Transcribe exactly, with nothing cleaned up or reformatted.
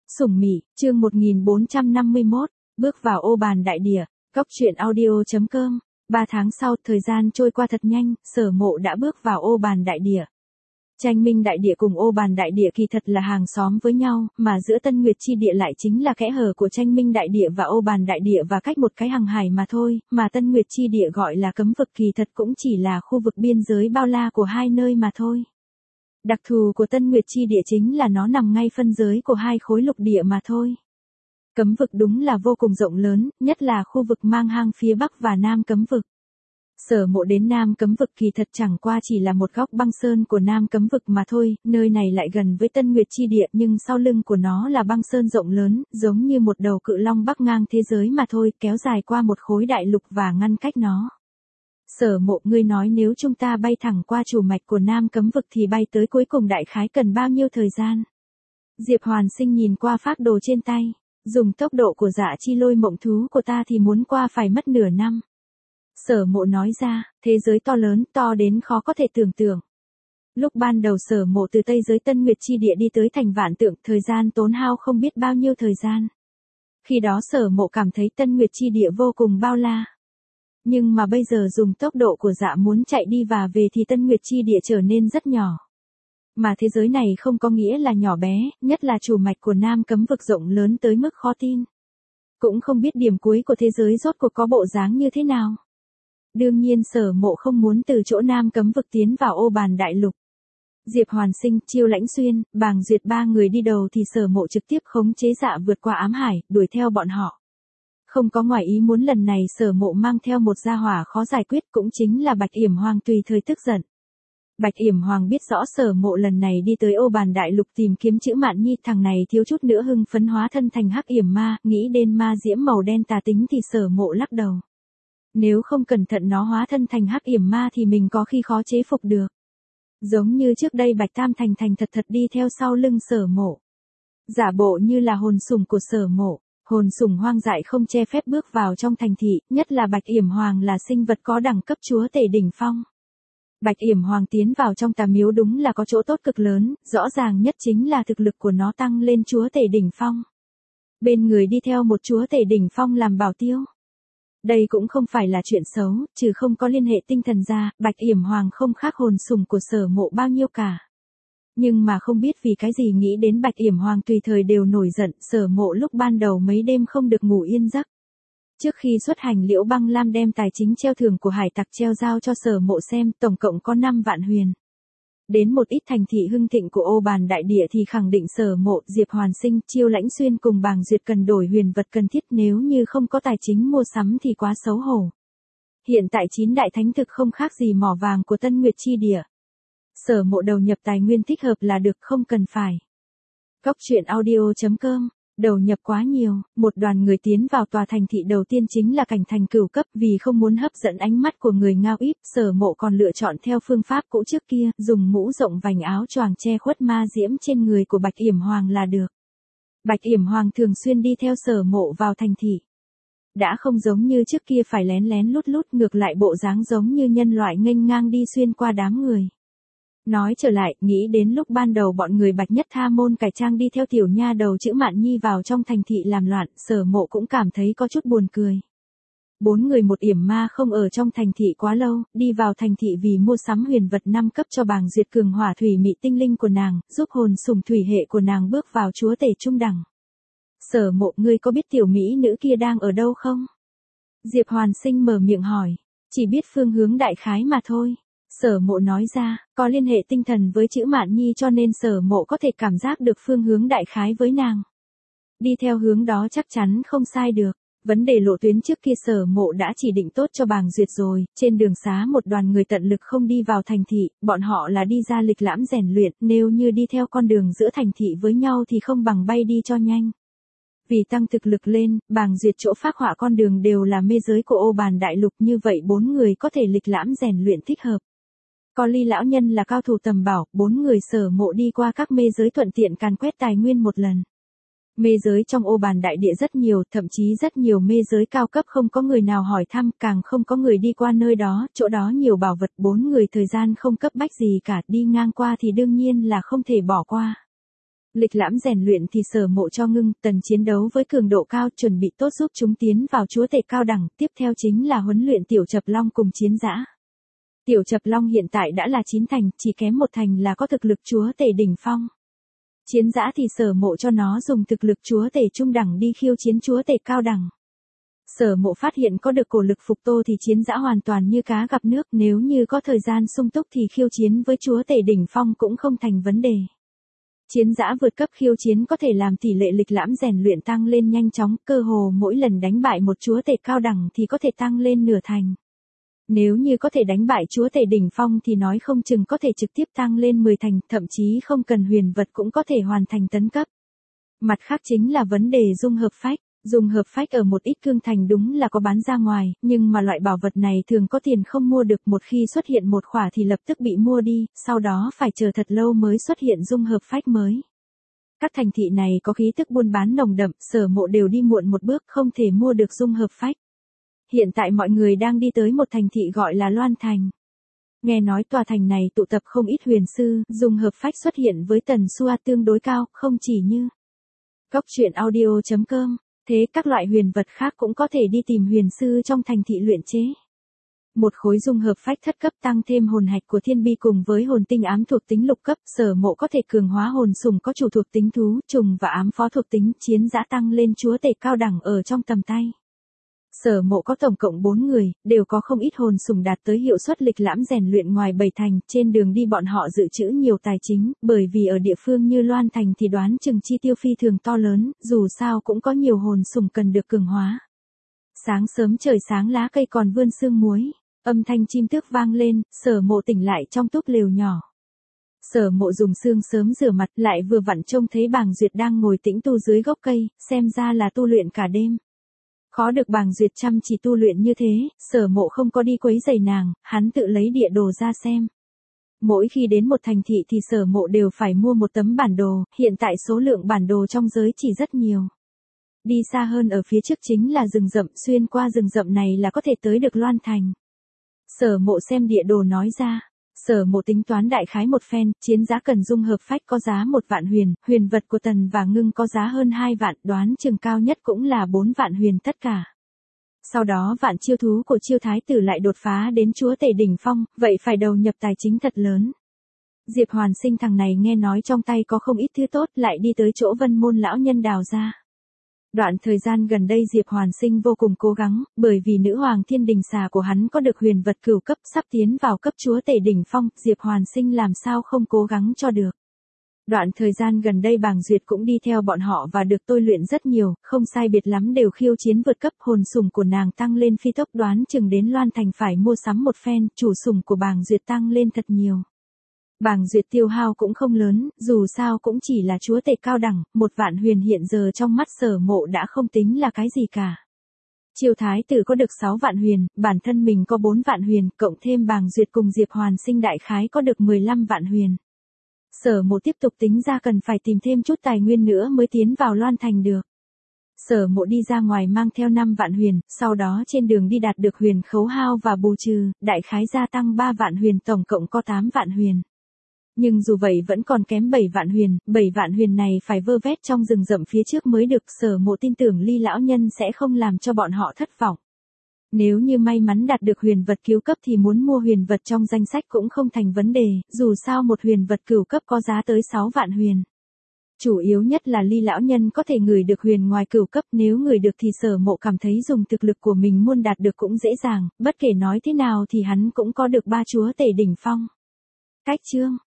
Sủng Mị, chương một nghìn bốn trăm năm mươi mốt, bước vào ô bàn đại địa, góc truyện audio chấm com. Ba tháng sau, thời gian trôi qua thật nhanh, Sở Mộ đã bước vào ô bàn đại địa. Tranh Minh đại địa cùng ô bàn đại địa kỳ thật là hàng xóm với nhau, mà giữa Tân Nguyệt chi địa lại chính là kẽ hở của Tranh Minh đại địa và ô bàn đại địa và cách một cái hàng hải mà thôi, mà Tân Nguyệt chi địa gọi là cấm vực kỳ thật cũng chỉ là khu vực biên giới bao la của hai nơi mà thôi. Đặc thù của Tân Nguyệt chi địa chính là nó nằm ngay phân giới của hai khối lục địa mà thôi. Cấm vực đúng là vô cùng rộng lớn, nhất là khu vực mang hang phía Bắc và Nam cấm vực. Sở Mộ đến Nam cấm vực kỳ thật chẳng qua chỉ là một góc băng sơn của Nam cấm vực mà thôi, nơi này lại gần với Tân Nguyệt chi địa nhưng sau lưng của nó là băng sơn rộng lớn, giống như một đầu cự long bắc ngang thế giới mà thôi, kéo dài qua một khối đại lục và ngăn cách nó. Sở Mộ, ngươi nói nếu chúng ta bay thẳng qua chủ mạch của Nam cấm vực thì bay tới cuối cùng đại khái cần bao nhiêu thời gian? Diệp Hoàn Sinh nhìn qua phác đồ trên tay, dùng tốc độ của Dạ Chi Lôi mộng thú của ta thì muốn qua phải mất nửa năm. Sở Mộ nói ra, thế giới to lớn, to đến khó có thể tưởng tượng. Lúc ban đầu Sở Mộ từ Tây giới Tân Nguyệt chi địa đi tới thành Vạn Tượng, thời gian tốn hao không biết bao nhiêu thời gian. Khi đó Sở Mộ cảm thấy Tân Nguyệt chi địa vô cùng bao la. Nhưng mà bây giờ dùng tốc độ của Dạ muốn chạy đi và về thì Tân Nguyệt chi địa trở nên rất nhỏ. Mà thế giới này không có nghĩa là nhỏ bé, nhất là chủ mạch của Nam cấm vực rộng lớn tới mức khó tin. Cũng không biết điểm cuối của thế giới rốt cuộc có bộ dáng như thế nào. Đương nhiên Sở Mộ không muốn từ chỗ Nam cấm vực tiến vào ô bàn đại lục. Diệp Hoàn Sinh, Chiêu Lãnh Xuyên, Bàng Duyệt ba người đi đầu thì Sở Mộ trực tiếp khống chế Dạ vượt qua ám hải, đuổi theo bọn họ. Không có ngoài ý muốn lần này Sở Mộ mang theo một gia hỏa khó giải quyết cũng chính là Bạch Yểm Hoàng tùy thời tức giận. Bạch Yểm Hoàng biết rõ Sở Mộ lần này đi tới ô bàn đại lục tìm kiếm chữ Mạn Nhi, thằng này thiếu chút nữa hưng phấn hóa thân thành hắc yểm ma, nghĩ đến ma diễm màu đen tà tính thì Sở Mộ lắc đầu. Nếu không cẩn thận nó hóa thân thành hắc yểm ma thì mình có khi khó chế phục được. Giống như trước đây Bạch Tam Thành thành thật thật đi theo sau lưng Sở Mộ. Giả bộ như là hồn sủng của Sở Mộ. Hồn sủng hoang dại không che phép bước vào trong thành thị, nhất là Bạch Yểm Hoàng là sinh vật có đẳng cấp chúa tể đỉnh phong. Bạch Yểm Hoàng tiến vào trong tà miếu đúng là có chỗ tốt cực lớn, rõ ràng nhất chính là thực lực của nó tăng lên chúa tể đỉnh phong. Bên người đi theo một chúa tể đỉnh phong làm bảo tiêu. Đây cũng không phải là chuyện xấu, trừ không có liên hệ tinh thần ra, Bạch Yểm Hoàng không khác hồn sủng của Sở Mộ bao nhiêu cả. Nhưng mà không biết vì cái gì nghĩ đến Bạch Yểm Hoàng tùy thời đều nổi giận, Sở Mộ lúc ban đầu mấy đêm không được ngủ yên giấc. Trước khi xuất hành Liễu Băng Lam đem tài chính treo thưởng của hải tặc treo giao cho Sở Mộ xem, tổng cộng có năm vạn huyền. Đến một ít thành thị hưng thịnh của ô bàn đại địa thì khẳng định Sở Mộ, Diệp Hoàn Sinh, Chiêu Lãnh Xuyên cùng Bàng Duyệt cần đổi huyền vật cần thiết, nếu như không có tài chính mua sắm thì quá xấu hổ. Hiện tại chín đại thánh thực không khác gì mỏ vàng của Tân Nguyệt chi địa. Sở Mộ đầu nhập tài nguyên thích hợp là được, không cần phải. Góc truyện audio chấm com, đầu nhập quá nhiều, một đoàn người tiến vào tòa thành thị đầu tiên chính là cảnh thành cửu cấp, vì không muốn hấp dẫn ánh mắt của người Ngao Íp, Sở Mộ còn lựa chọn theo phương pháp cũ trước kia, dùng mũ rộng vành áo choàng che khuất ma diễm trên người của Bạch Yểm Hoàng là được. Bạch Yểm Hoàng thường xuyên đi theo Sở Mộ vào thành thị. Đã không giống như trước kia phải lén lén lút lút, ngược lại bộ dáng giống như nhân loại nghênh ngang đi xuyên qua đám người. Nói trở lại, nghĩ đến lúc ban đầu bọn người Bạch Nhất Tha môn cải trang đi theo tiểu nha đầu chữ Mạn Nhi vào trong thành thị làm loạn, Sở Mộ cũng cảm thấy có chút buồn cười. Bốn người một yểm ma không ở trong thành thị quá lâu, đi vào thành thị vì mua sắm huyền vật năm cấp cho Bàng Duyệt cường hỏa thủy mị tinh linh của nàng, giúp hồn sủng thủy hệ của nàng bước vào chúa tể trung đẳng. Sở Mộ, ngươi có biết tiểu mỹ nữ kia đang ở đâu không? Diệp Hoàn Sinh mở miệng hỏi, chỉ biết phương hướng đại khái mà thôi. Sở Mộ nói ra, có liên hệ tinh thần với chữ Mạn Nhi cho nên Sở Mộ có thể cảm giác được phương hướng đại khái với nàng. Đi theo hướng đó chắc chắn không sai được. Vấn đề lộ tuyến trước kia Sở Mộ đã chỉ định tốt cho Bàng Duyệt rồi, trên đường xá một đoàn người tận lực không đi vào thành thị, bọn họ là đi ra lịch lãm rèn luyện, nếu như đi theo con đường giữa thành thị với nhau thì không bằng bay đi cho nhanh. Vì tăng thực lực lên, Bàng Duyệt chỗ phác họa con đường đều là mê giới của ô bàn đại lục, như vậy bốn người có thể lịch lãm rèn luyện thích hợp. Có Ly lão nhân là cao thủ tầm bảo, bốn người Sở Mộ đi qua các mê giới thuận tiện càn quét tài nguyên một lần. Mê giới trong ô bàn đại địa rất nhiều, thậm chí rất nhiều mê giới cao cấp không có người nào hỏi thăm, càng không có người đi qua nơi đó, chỗ đó nhiều bảo vật, bốn người thời gian không cấp bách gì cả, đi ngang qua thì đương nhiên là không thể bỏ qua. Lịch lãm rèn luyện thì Sở Mộ cho Ngưng Tần chiến đấu với cường độ cao, chuẩn bị tốt giúp chúng tiến vào chúa tể cao đẳng, tiếp theo chính là huấn luyện Tiểu Chập Long cùng Chiến Dã. Tiểu Chập Long hiện tại đã là chín thành, chỉ kém một thành là có thực lực chúa tể đỉnh phong. Chiến Dã thì Sở Mộ cho nó dùng thực lực chúa tể trung đẳng đi khiêu chiến chúa tể cao đẳng. Sở Mộ phát hiện có được cổ lực phục tô thì Chiến Dã hoàn toàn như cá gặp nước, nếu như có thời gian sung túc thì khiêu chiến với chúa tể đỉnh phong cũng không thành vấn đề. Chiến Dã vượt cấp khiêu chiến có thể làm tỷ lệ lịch lãm rèn luyện tăng lên nhanh chóng, cơ hồ mỗi lần đánh bại một chúa tể cao đẳng thì có thể tăng lên nửa thành. Nếu như có thể đánh bại chúa tể đỉnh phong thì nói không chừng có thể trực tiếp tăng lên mười thành, thậm chí không cần huyền vật cũng có thể hoàn thành tấn cấp. Mặt khác chính là vấn đề dung hợp phách. Dung hợp phách ở một ít cương thành đúng là có bán ra ngoài, nhưng mà loại bảo vật này thường có tiền không mua được, một khi xuất hiện một khỏa thì lập tức bị mua đi, sau đó phải chờ thật lâu mới xuất hiện dung hợp phách mới. Các thành thị này có khí tức buôn bán nồng đậm, Sở Mộ đều đi muộn một bước không thể mua được dung hợp phách. Hiện tại mọi người đang đi tới một thành thị gọi là Loan Thành. Nghe nói tòa thành này tụ tập không ít huyền sư, dung hợp phách xuất hiện với tần xua tương đối cao, không chỉ như Cốc truyện audio chấm com. Thế các loại huyền vật khác cũng có thể đi tìm huyền sư trong thành thị luyện chế. Một khối dung hợp phách thất cấp tăng thêm hồn hạch của thiên bi cùng với hồn tinh ám thuộc tính lục cấp, Sở Mộ có thể cường hóa hồn sùng có chủ thuộc tính thú, trùng và ám phó thuộc tính, Chiến Dã tăng lên chúa tể cao đẳng ở trong tầm tay. Sở Mộ có tổng cộng bốn người, đều có không ít hồn sùng đạt tới hiệu suất lịch lãm rèn luyện ngoài bảy thành, trên đường đi bọn họ dự trữ nhiều tài chính, bởi vì ở địa phương như Loan Thành thì đoán chừng chi tiêu phi thường to lớn, dù sao cũng có nhiều hồn sùng cần được cường hóa. Sáng sớm trời sáng lá cây còn vươn sương muối, âm thanh chim tước vang lên, Sở Mộ tỉnh lại trong túp lều nhỏ. Sở Mộ dùng sương sớm rửa mặt, lại vừa vặn trông thấy Bàng Duyệt đang ngồi tĩnh tu dưới gốc cây, xem ra là tu luyện cả đêm. Khó được Bàng Duyệt chăm chỉ tu luyện như thế, Sở Mộ không có đi quấy rầy nàng, hắn tự lấy địa đồ ra xem. Mỗi khi đến một thành thị thì Sở Mộ đều phải mua một tấm bản đồ, hiện tại số lượng bản đồ trong giới chỉ rất nhiều. Đi xa hơn ở phía trước chính là rừng rậm, xuyên qua rừng rậm này là có thể tới được Loan Thành. Sở Mộ xem địa đồ nói ra. Sở Mộ tính toán đại khái một phen, Chiến Dã cần dung hợp phách có giá một vạn huyền, huyền vật của Tần và Ngưng có giá hơn hai vạn, đoán chừng cao nhất cũng là bốn vạn huyền tất cả. Sau đó vạn chiêu thú của Chiêu Thái Tử lại đột phá đến chúa tể đỉnh phong, vậy phải đầu nhập tài chính thật lớn. Diệp Hoàn Sinh thằng này nghe nói trong tay có không ít thứ tốt, lại đi tới chỗ Vân Môn lão nhân đào ra. Đoạn thời gian gần đây Diệp Hoàn Sinh vô cùng cố gắng, bởi vì nữ hoàng thiên đình xà của hắn có được huyền vật cửu cấp sắp tiến vào cấp chúa tể đỉnh phong, Diệp Hoàn Sinh làm sao không cố gắng cho được. Đoạn thời gian gần đây Bàng Duyệt cũng đi theo bọn họ và được tôi luyện rất nhiều, không sai biệt lắm đều khiêu chiến vượt cấp, hồn sùng của nàng tăng lên phi tốc, đoán chừng đến Loan Thành phải mua sắm một phen, chủ sùng của Bàng Duyệt tăng lên thật nhiều. Bàng Duyệt tiêu hao cũng không lớn, dù sao cũng chỉ là chúa tể cao đẳng, một vạn huyền hiện giờ trong mắt Sở Mộ đã không tính là cái gì cả. Chiêu Thái Tử có được sáu vạn huyền, bản thân mình có bốn vạn huyền, cộng thêm Bàng Duyệt cùng Diệp Hoàn Sinh đại khái có được mười lăm vạn huyền. Sở Mộ tiếp tục tính ra cần phải tìm thêm chút tài nguyên nữa mới tiến vào Loan Thành được. Sở Mộ đi ra ngoài mang theo năm vạn huyền, sau đó trên đường đi đạt được huyền khấu hao và bù trừ, đại khái gia tăng ba vạn huyền, tổng cộng có tám vạn huyền. Nhưng dù vậy vẫn còn kém bảy vạn huyền, bảy vạn huyền này phải vơ vét trong rừng rậm phía trước mới được, Sở Mộ tin tưởng Ly lão nhân sẽ không làm cho bọn họ thất vọng. Nếu như may mắn đạt được huyền vật cứu cấp thì muốn mua huyền vật trong danh sách cũng không thành vấn đề, dù sao một huyền vật cửu cấp có giá tới sáu vạn huyền. Chủ yếu nhất là Ly lão nhân có thể ngửi được huyền ngoài cửu cấp, nếu ngửi được thì Sở Mộ cảm thấy dùng thực lực của mình muốn đạt được cũng dễ dàng, bất kể nói thế nào thì hắn cũng có được ba chúa tể đỉnh phong. Cách chương